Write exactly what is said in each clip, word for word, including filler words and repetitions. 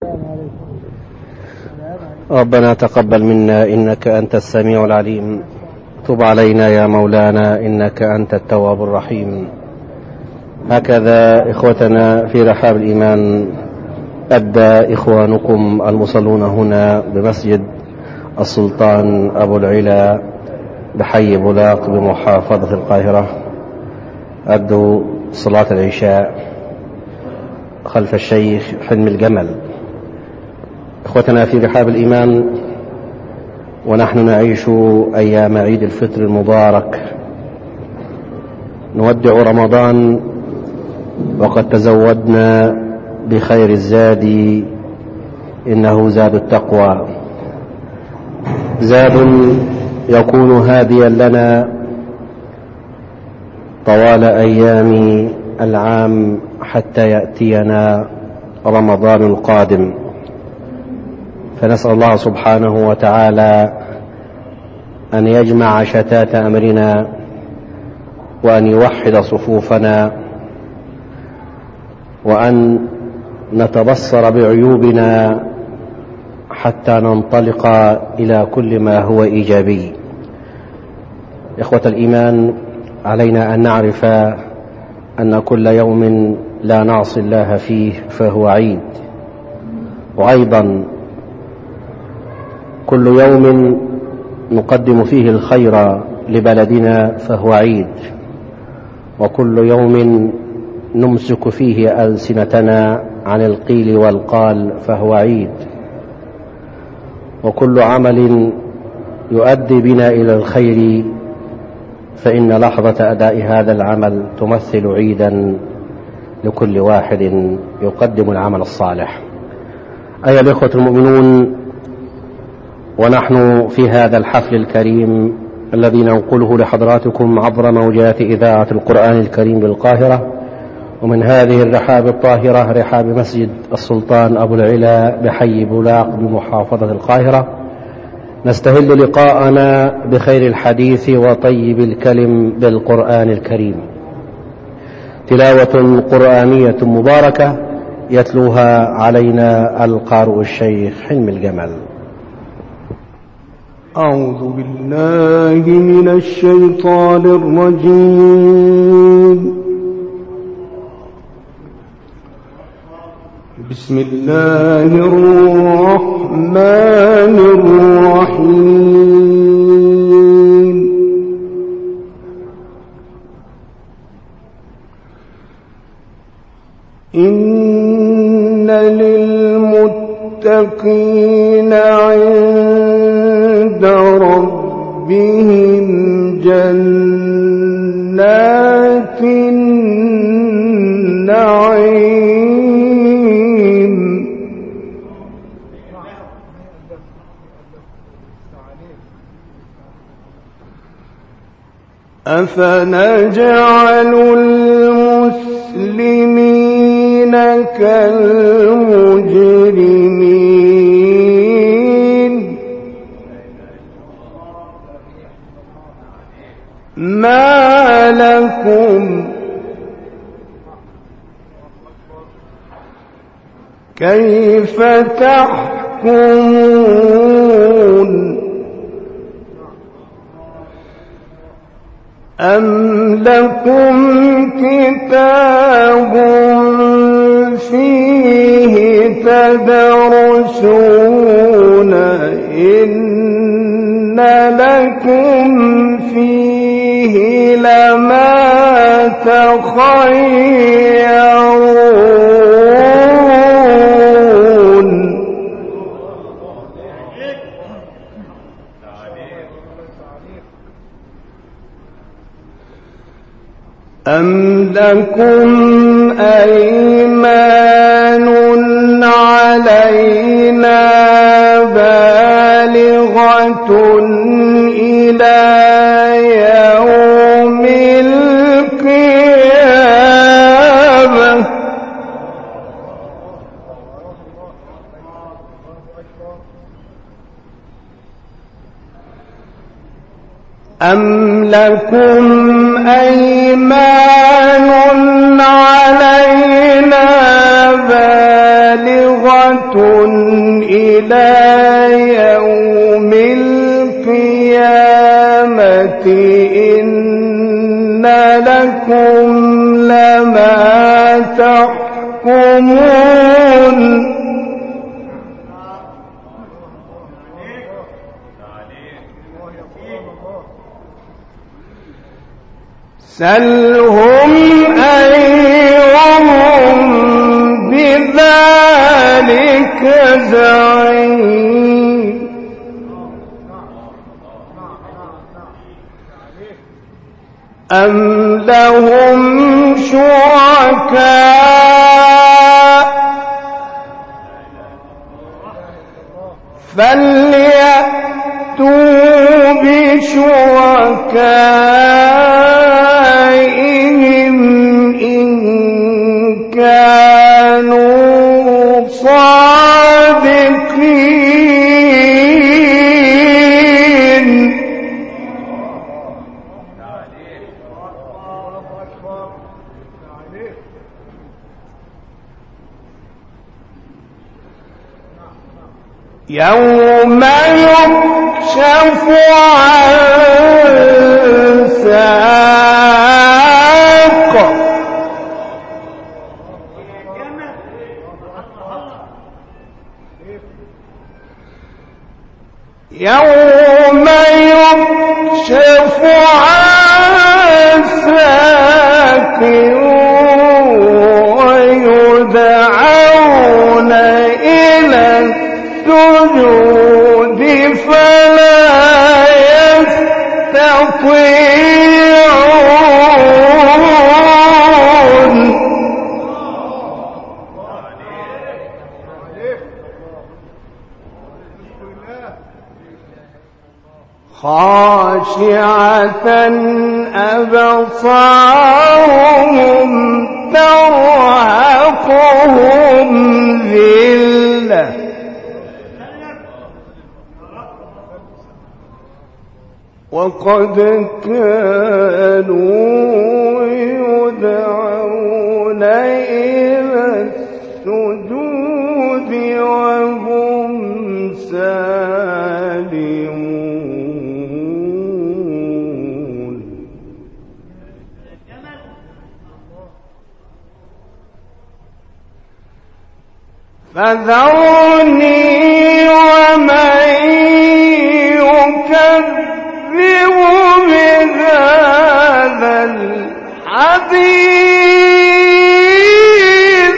ربنا تقبل منا إنك أنت السميع العليم، تب علينا يا مولانا إنك أنت التواب الرحيم. هكذا إخوتنا في رحاب الإيمان أدى إخوانكم المصلون هنا بمسجد السلطان أبو العلا بحي بولاق بمحافظة القاهرة، أدوا صلاة العشاء خلف الشيخ حلم الجمل. إخوتنا في رحاب الإيمان، ونحن نعيش أيام عيد الفطر المبارك، نودع رمضان وقد تزودنا بخير الزاد، إنه زاد التقوى، زاد يكون هاديا لنا طوال أيام العام حتى يأتينا رمضان القادم. فنسأل الله سبحانه وتعالى أن يجمع شتات أمرنا وأن يوحد صفوفنا وأن نتبصر بعيوبنا حتى ننطلق إلى كل ما هو إيجابي. إخوة الإيمان، علينا أن نعرف أن كل يوم لا نعصي الله فيه فهو عيد، وأيضا كل يوم نقدم فيه الخير لبلدنا فهو عيد، وكل يوم نمسك فيه ألسنتنا عن القيل والقال فهو عيد، وكل عمل يؤدي بنا إلى الخير فإن لحظة أداء هذا العمل تمثل عيدا لكل واحد يقدم العمل الصالح. أيها الإخوة المؤمنون، ونحن في هذا الحفل الكريم الذي ننقله لحضراتكم عبر موجات إذاعة القرآن الكريم بالقاهرة، ومن هذه الرحاب الطاهرة رحاب مسجد السلطان أبو العلا بحي بولاق بمحافظة القاهرة، نستهل لقاءنا بخير الحديث وطيب الكلم بالقرآن الكريم، تلاوة قرآنية مباركة يتلوها علينا القارئ الشيخ حلم الجمل. أعوذ بالله من الشيطان الرجيم. بسم الله الرحمن الرحيم. إن للمتقين عند ربهم جنات النعيم. أفنجعل المسلمين كالمجرمين؟ ما لكم كيف تحكمون؟ أم لكم كتاب فيه تدرسون إن لكم فيه لما تخيرون؟ أم لكم أيمان علينا بالغة إلى يوم القيامة؟ أم لكم أيمان علينا بالغة إلى يوم القيامة إن لكم لما تحكمون سلهم أيهم بذلك زعيم أم لهم شركاء فليأتوا بشركائهم إن كانوا صادقين يوم يكشف عن ساق يوم يكشف عن ساق ويدعون إلى السجود فلا يستطيعون خاشعة أبصارهم ترهقهم ذلة وقد كانوا يدعون إلى السجود وهم سالمون فذرني ومن يكذب بهذا الحديث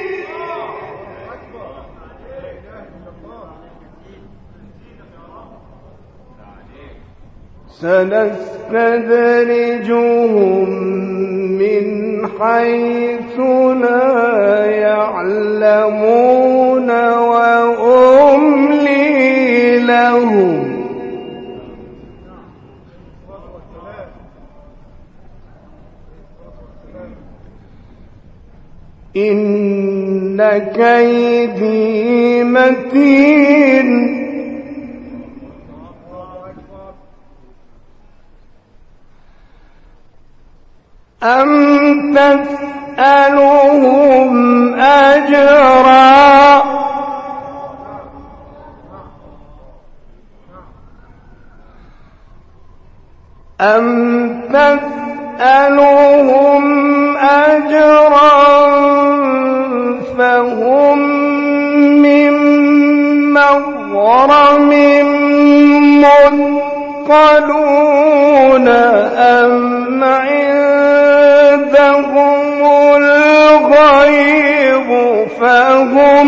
سنستدرجهم من حيث لا يعلمون وأملي لهم إن كيدي متين أم تسألهم أجرا أم تسألهم أجرا فهم من مغرم مثقلون أم عندهم الغيب فهم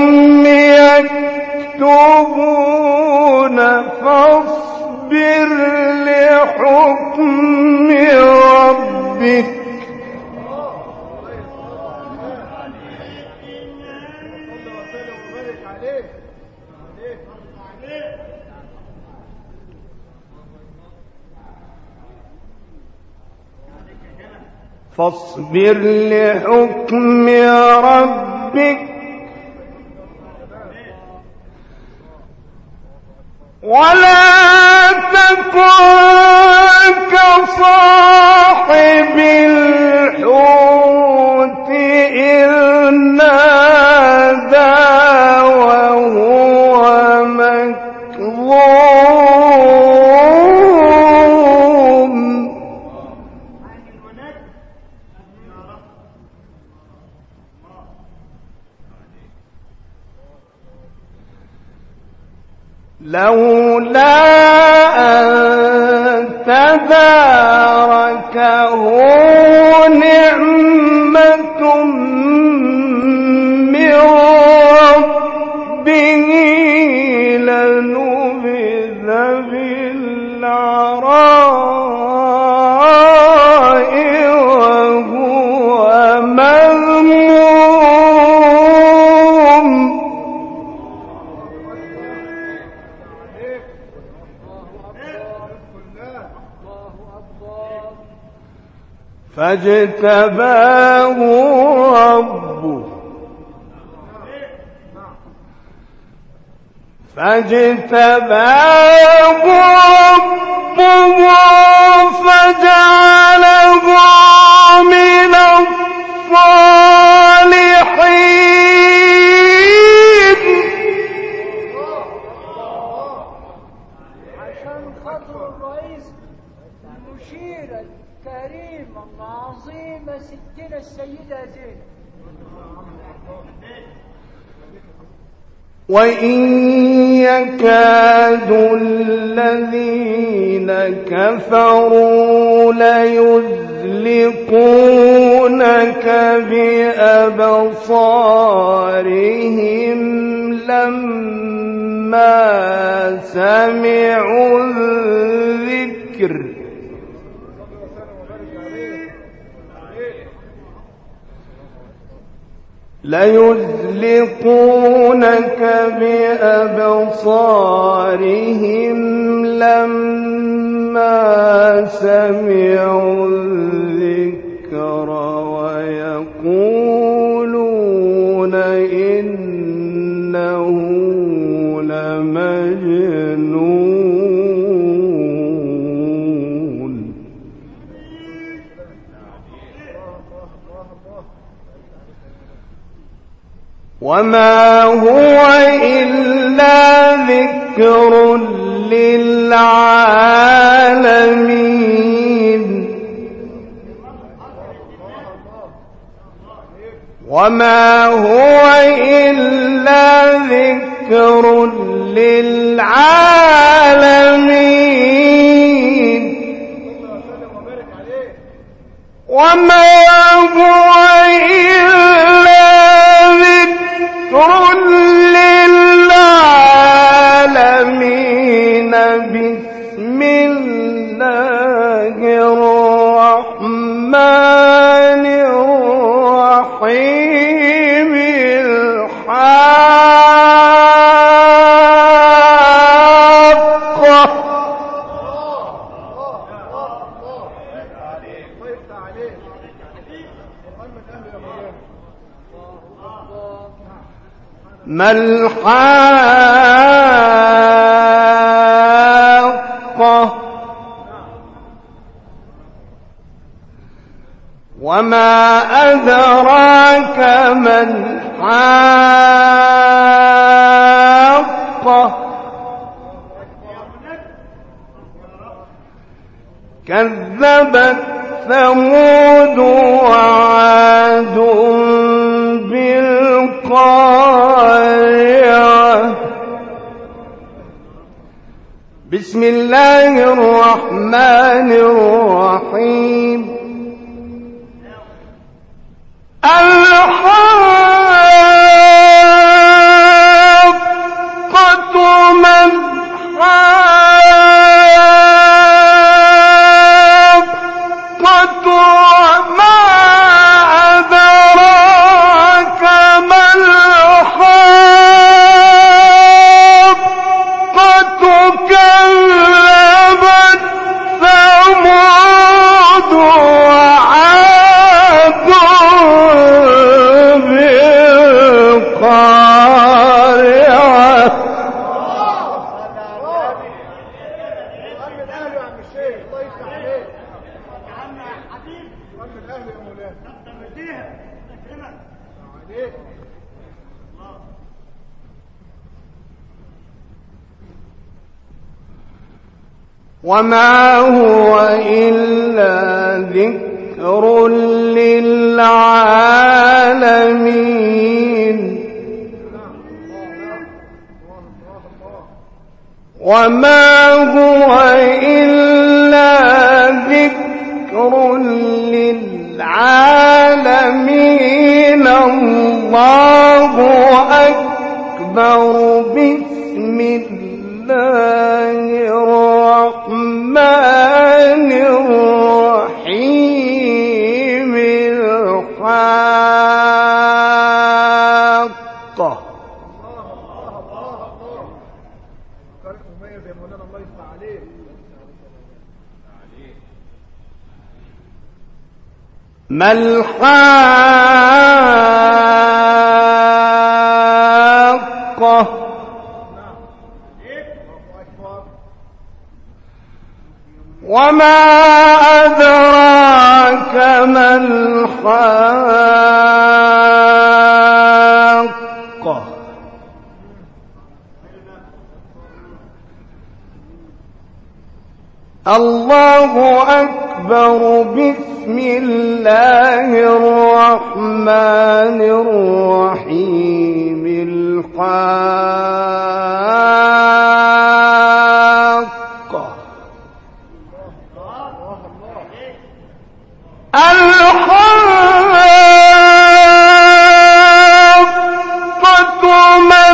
يكتبون فاصبر لحكم ربك فاصبر لحكم ربك ولا تكن كصاحب الحوت إذ نادى لولا أن تداركه نعمة من ربه لنبذ بالعراء وهو مذموم. فاجتباه ربه فاجتباه ربه فجعله من الصالحين. عشان خاطر الرئيس المشير الكريم العظيم ستنا السيدة زينب. وإن يكاد الذين كفروا ليزلقونك بأبصارهم لما سمعوا الذكر ليزلقونك بأبصارهم لما سمعوا الذكر ويقولون إنه لمجنون. وما هو إلا ذكر للعالمين. وما هو إلا ذكر للعالمين. وما هو إلا ذكر للعالمين. بسم الله الرحمن الرحيم. الحاقة. ما الحاقة وما أدراك ما الحاقة. كذبت ثمود وعاد بالقارعة. بسم الله الرحمن الرحيم. الحاقة ما الحاقة وما أدراك ما الحاقة. كذبت ثمود وعاد بالقارعة. وما هو إلا ذكر للعالمين. وما هو إلا ذكر للعالمين الله أكبر بسم الله الرحمن الرحيم الحاقة ما الحاقة وما أدراك ما الحاقة الله أكبر بسم الله الرحمن الرحيم الحاقة الحاقة ما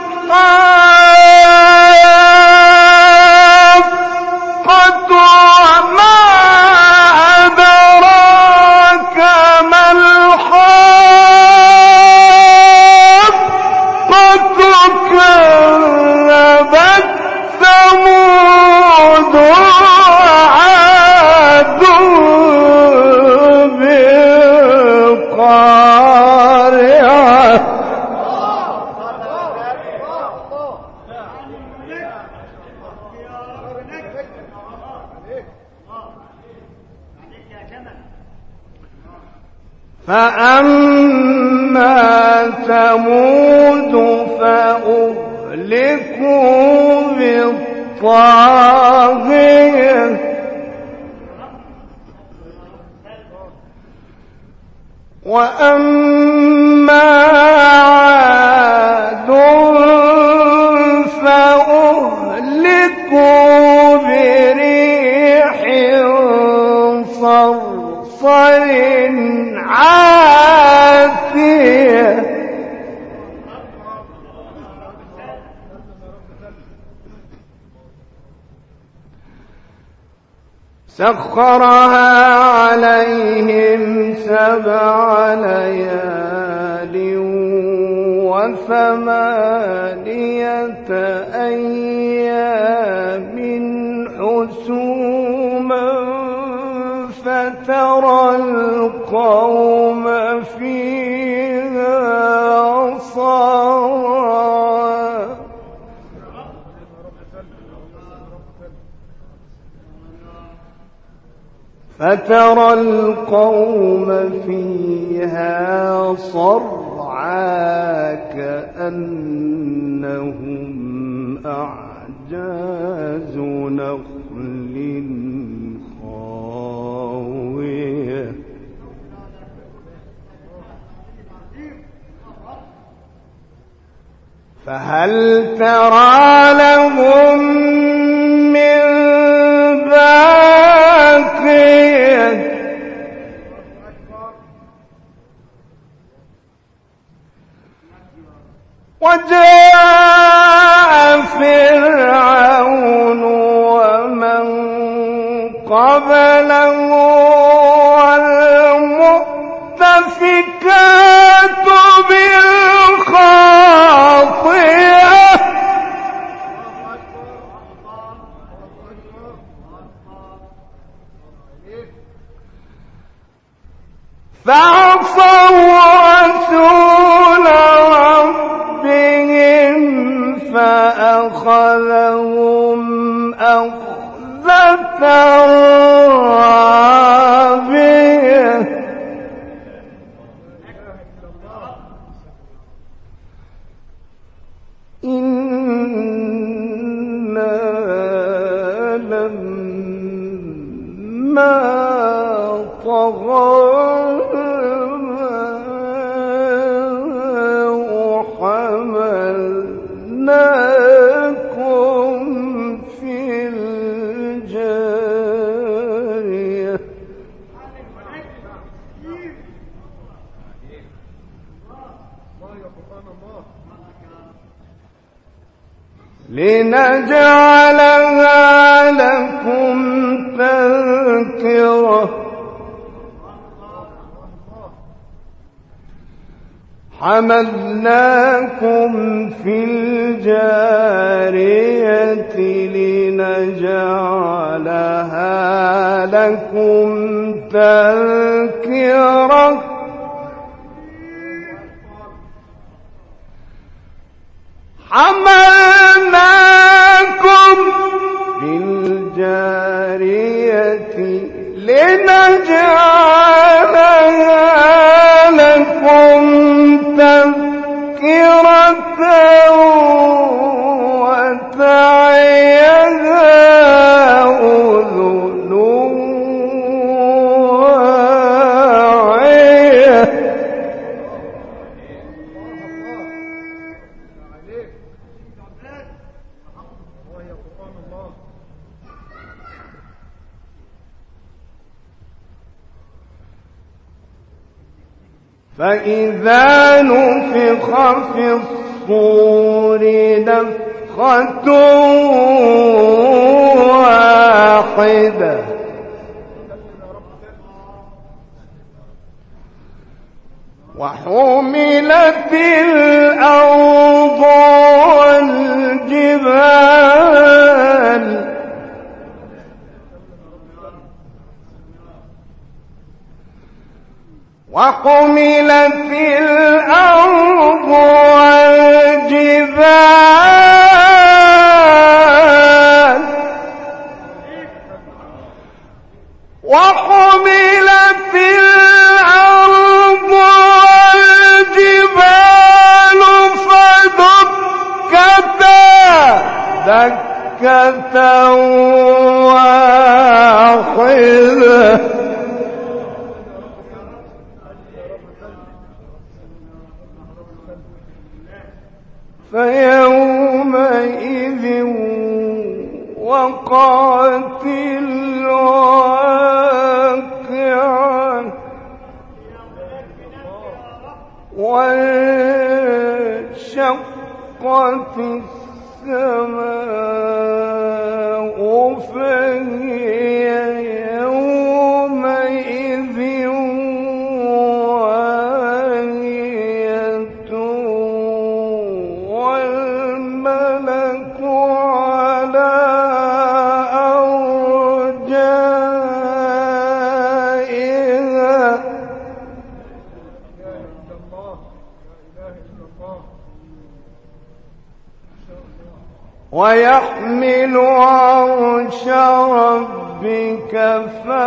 الحاقة وما أدراك ما الحاقة كذبت ثمود وعاد بالقارعة فأما ثمود فأهلكوا بالطاغية وأما عاد فأهلكوا بريح صرصر عاتية سخرها عليهم سبع ليال وثمانية أيام حسوما فترى القوم فيها صرعى فترى القوم فيها صرعى كأنهم أعجاز نخل خاوية فهل ترى لهم من باقية وجاء فرعون ومن قبله والمؤتفكات بالخاطئة فعصوا رسول ربهم فأخذهم أخذة رابية إنا لما طغى حملناكم لنجعلها لكم تذكرة حملناكم في الجارية لنجعلها لكم تذكرة حملناكم في الجارية لنجعلها لكم تذكرة وتعيها أذن واعية. فإذا نفخ في الصور نفخة واحدة وحملت الأرض والجبال وحملت الأرض والجبال وحملت الأرض والجبال فدكتا دكة واحدة فيومئذ وقعت الواقعة وانشقت السماء فهي يومئذ واهية والملك على أرجائها ويحمل عرش ربك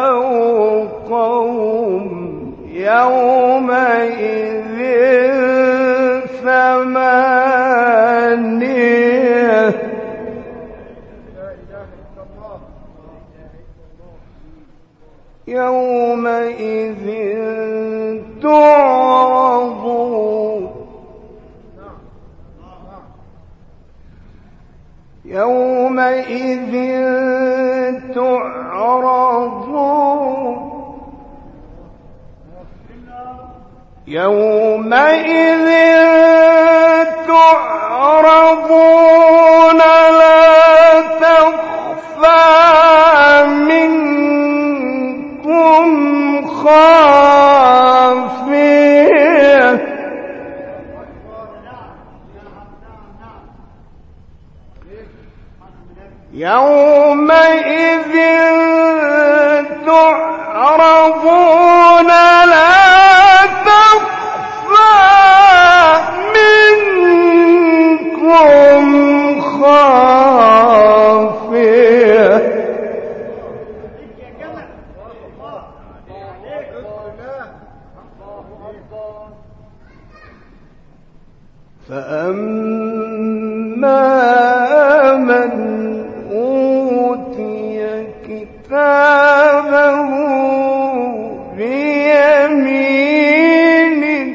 فوقهم يومئذ ثمانية يومئذ تعرضون يومئذ تعرضون يومئذ تعرضون لا تخفى منكم خافية يومئذ تعرضون لا تخفى منكم خافية فأما من أوتي كتابه بيمينه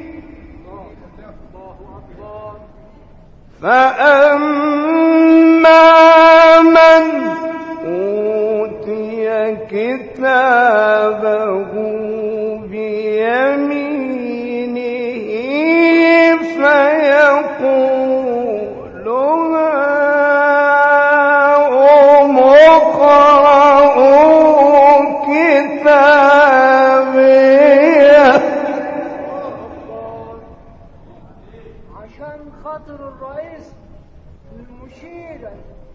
فأما من أوتي كتابه بيمينه فيقول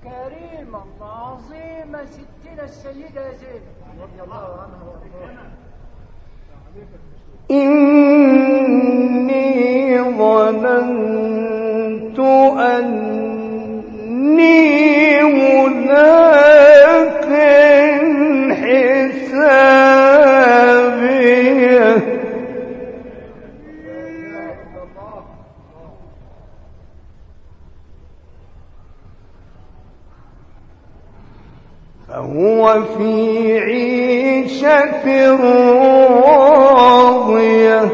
الكريمة العظيمة ستنا السيدة زينب رضي الله عنها وارضاها. إني ظننت أني ملاق حسابيه فهو في عيشة راضية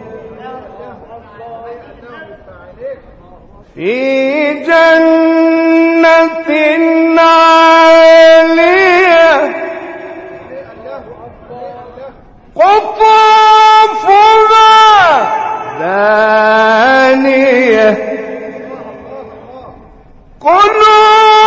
في جنة عالية قطوفها دانية كلوا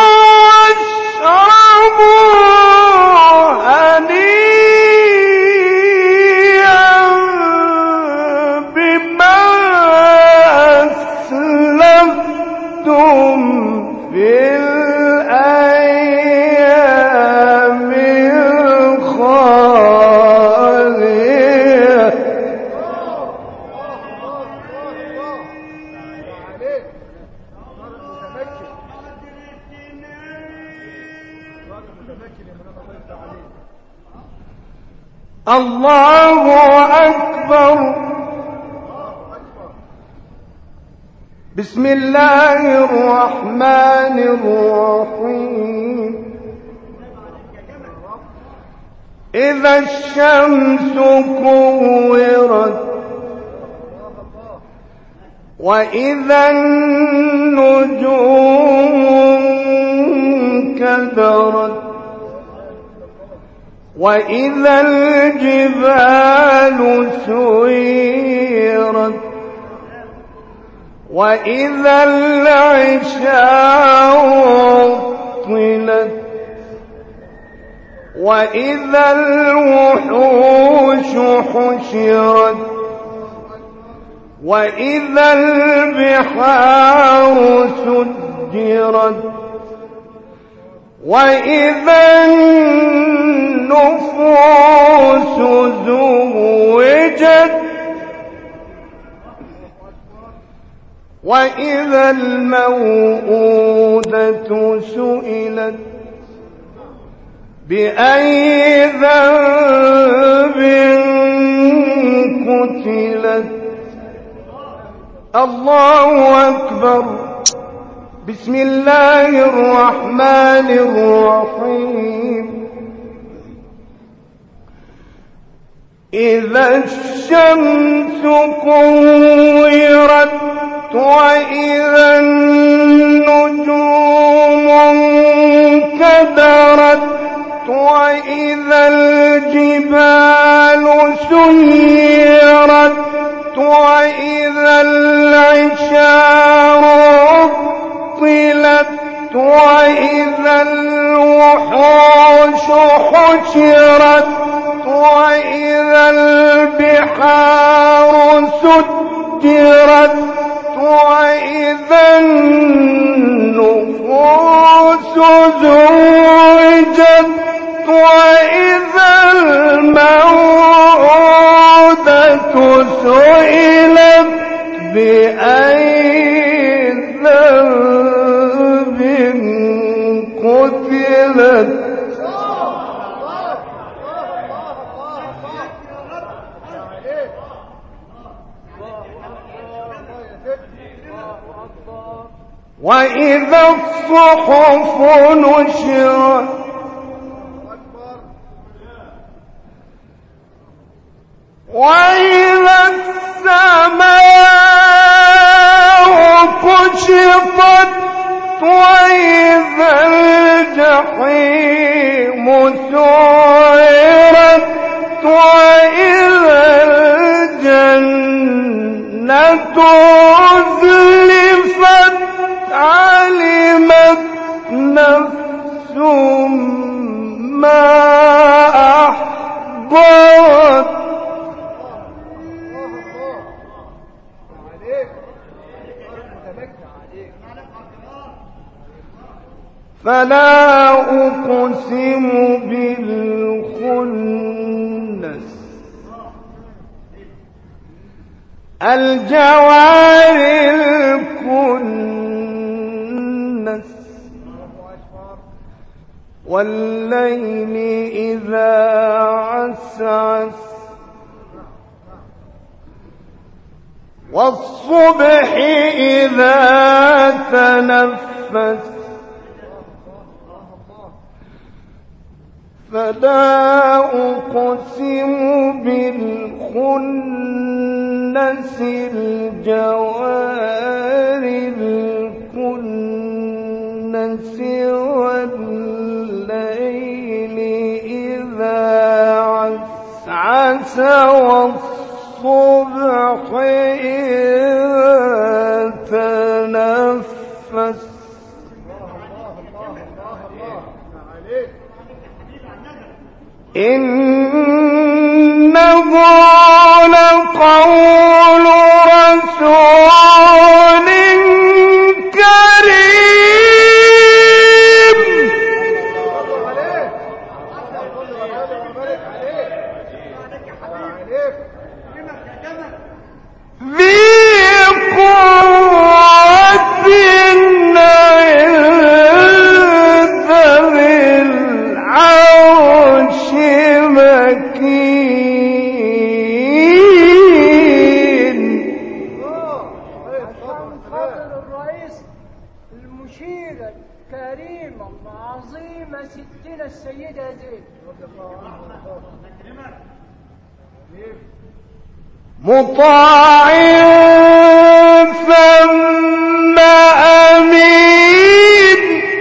الله أكبر. بسم الله الرحمن الرحيم. إذا الشمس كورت وإذا النجوم انكدرت وإذا الجبال سيرت وإذا العشار عطلت وإذا الوحوش حشرت وإذا البحار سجرت وإذا النفوس زوجت وإذا الموءودة سئلت بأي ذنب قتلت. الله أكبر. بسم الله الرحمن الرحيم. إذا الشمس كورت وإذا النجوم انكدرت وإذا الجبال سيرت وإذا العشار عطلت وإذا الوحوش حشرت وإذا البحار سجرت وإذا النفوس زوجت وإذا الموءودة سئلت بأي ذنب قتلت. وإذا الصحف نشرت وإذا السماء كشطت وإذا الجحيم سعرت وإذا الجنة أزلفت علمت نفس ما أحضرت. فلا أقسم بالخنس الجوار الكنس والليل إذا عسعس والصبح إذا تنفس فلا أقسم بالخنس الجوار الكنس والليل إذا عسعس والصبح إذا تنفس إنه لقول رسول كريم ذي قوة عند ذي العرش مكين. عشان خاطر الرئيس المشيرة الكريمة العظيمة ستنا السيدة زينب مطاع ثم أمين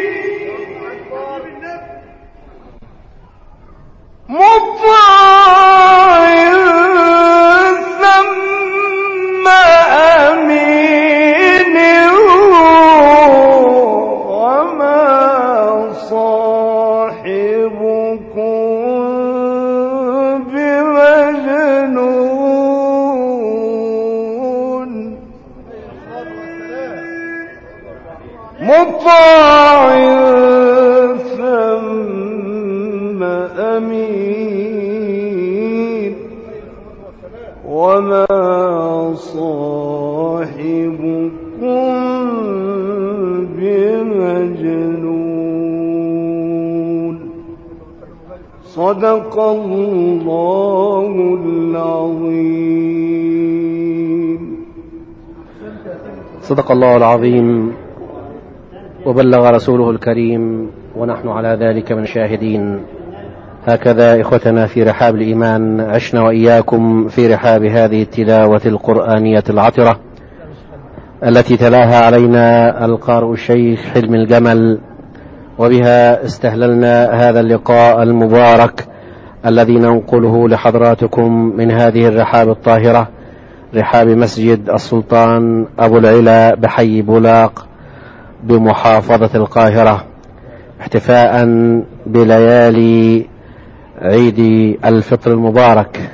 مطاع ثم أمين وما صاحبكم بمجنون مطاع ثم أمين وما صاحبكم بمجنون. صدق الله العظيم. صدق الله العظيم وبلغ رسوله الكريم ونحن على ذلك من شاهدين. هكذا إخوتنا في رحاب الإيمان عشنا وإياكم في رحاب هذه التلاوة القرآنية العطرة التي تلاها علينا القارئ الشيخ حلمي الجمل، وبها استهللنا هذا اللقاء المبارك الذي ننقله لحضراتكم من هذه الرحاب الطاهرة، رحاب مسجد السلطان أبو العلا بحي بولاق بمحافظة القاهرة، احتفاء بليالي عيد الفطر المبارك.